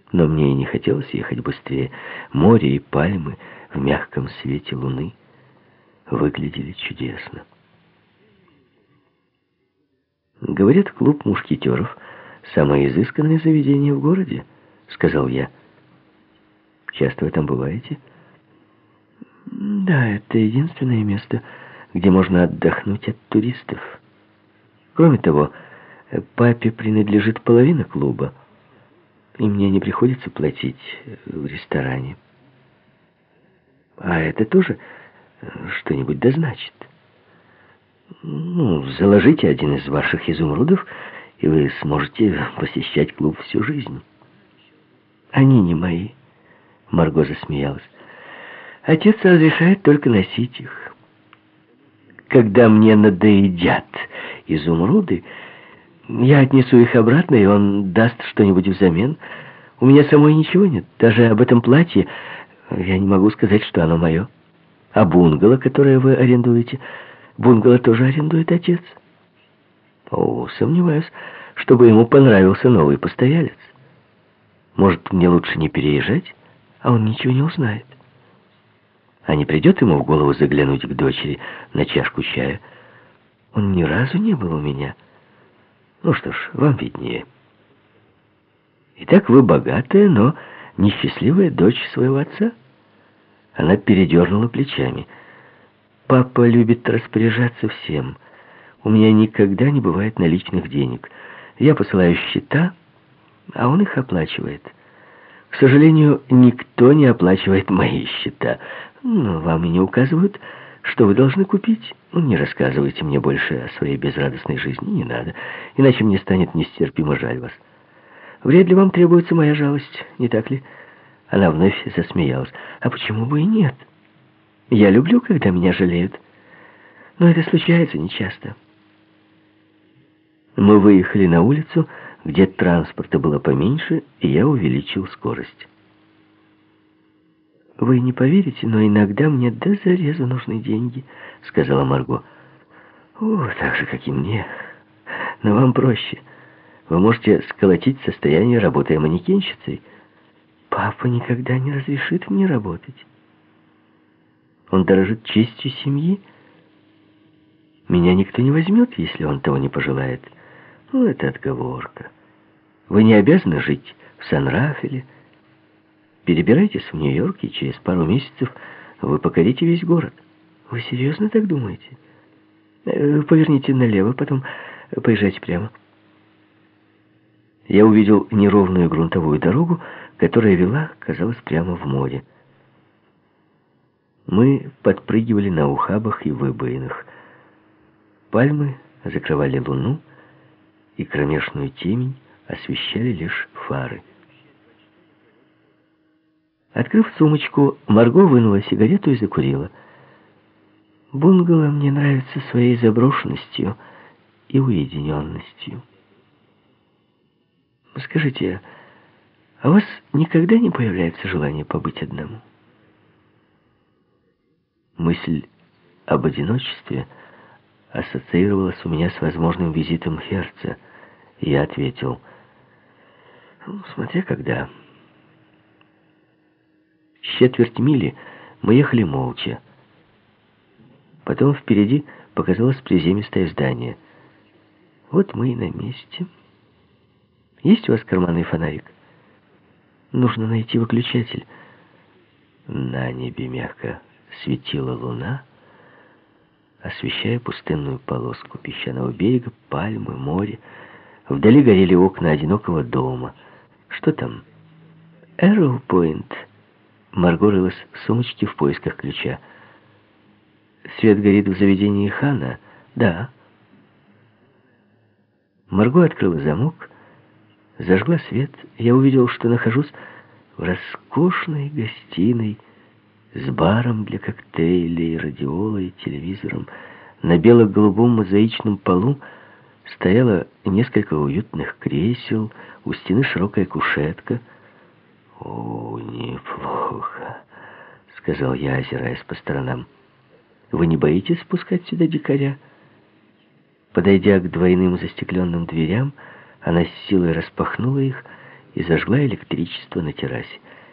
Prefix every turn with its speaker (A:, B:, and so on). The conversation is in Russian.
A: Но мне и не хотелось ехать быстрее. Море и пальмы в мягком свете луны выглядели чудесно. «Говорят, клуб мушкетеров — самое изысканное заведение в городе», — сказал я. «Часто вы там бываете?» «Да, это единственное место, где можно отдохнуть от туристов. Кроме того, папе принадлежит половина клуба, и мне не приходится платить в ресторане. А это тоже что-нибудь да значит. Ну, заложите один из ваших изумрудов, и вы сможете посещать клуб всю жизнь». «Они не мои», — Марго засмеялась. «Отец разрешает только носить их. Когда мне надоедят изумруды, я отнесу их обратно, и он даст что-нибудь взамен. У меня самой ничего нет. Даже об этом платье я не могу сказать, что оно мое. А бунгало, которое вы арендуете, бунгало тоже арендует отец. О, сомневаюсь, чтобы ему понравился новый постоялец. Может, мне лучше не переезжать, а он ничего не узнает. А не придет ему в голову заглянуть к дочери на чашку чая? Он ни разу не был у меня. Ну что ж, вам виднее. Итак, вы богатая, но несчастливая дочь своего отца?» Она передернула плечами. «Папа любит распоряжаться всем. У меня никогда не бывает наличных денег. Я посылаю счета, а он их оплачивает. К сожалению, никто не оплачивает мои счета. Но вам и не указывают, что вы должны купить. Ну, не рассказывайте мне больше о своей безрадостной жизни, не надо, иначе мне станет нестерпимо жаль вас. Вряд ли вам требуется моя жалость, не так ли?» Она вновь засмеялась. «А почему бы и нет? Я люблю, когда меня жалеют. Но это случается нечасто». Мы выехали на улицу, где транспорта было поменьше, и я увеличил скорость. «Вы не поверите, но иногда мне до зарезу нужны деньги», — сказала Марго. «О, так же, как и мне. Но вам проще. Вы можете сколотить состояние, работая манекенщицей. Папа никогда не разрешит мне работать. Он дорожит честью семьи. Меня никто не возьмет, если он того не пожелает. Ну, это отговорка. Вы не обязаны жить в Сан-Рафеле. Перебирайтесь в Нью-Йорк, и через пару месяцев вы покорите весь город». «Вы серьезно так думаете? Поверните налево, потом поезжайте прямо». Я увидел неровную грунтовую дорогу, которая вела, казалось, прямо в море. Мы подпрыгивали на ухабах и выбоинах. Пальмы закрывали луну, и кромешную темень освещали лишь фары. Открыв сумочку, Марго вынула сигарету и закурила. «Бунгало мне нравится своей заброшенностью и уединенностью. Скажите, а у вас никогда не появляется желание побыть одному?» Мысль об одиночестве ассоциировалась у меня с возможным визитом Херца, и я ответил: «Ну, смотря когда». Четверть мили мы ехали молча. Потом впереди показалось приземистое здание. «Вот мы и на месте. Есть у вас карманный фонарик? Нужно найти выключатель». На небе мягко светила луна, освещая пустынную полоску песчаного берега, пальмы, море. Вдали горели окна одинокого дома. «Что там?» «Эрроу-Пойнт». Марго рылась в сумочке в поисках ключа. «Свет горит в заведении Хана?» «Да». Марго открыла замок, зажгла свет. Я увидел, что нахожусь в роскошной гостиной с баром для коктейлей, радиолой, телевизором. На бело-голубом мозаичном полу стояло несколько уютных кресел, у стены широкая кушетка. «О, неплохо», — сказал я, озираясь по сторонам. «Вы не боитесь спускать сюда дикаря?» Подойдя к двойным застекленным дверям, она с силой распахнула их, и зажгла электричество на террасе.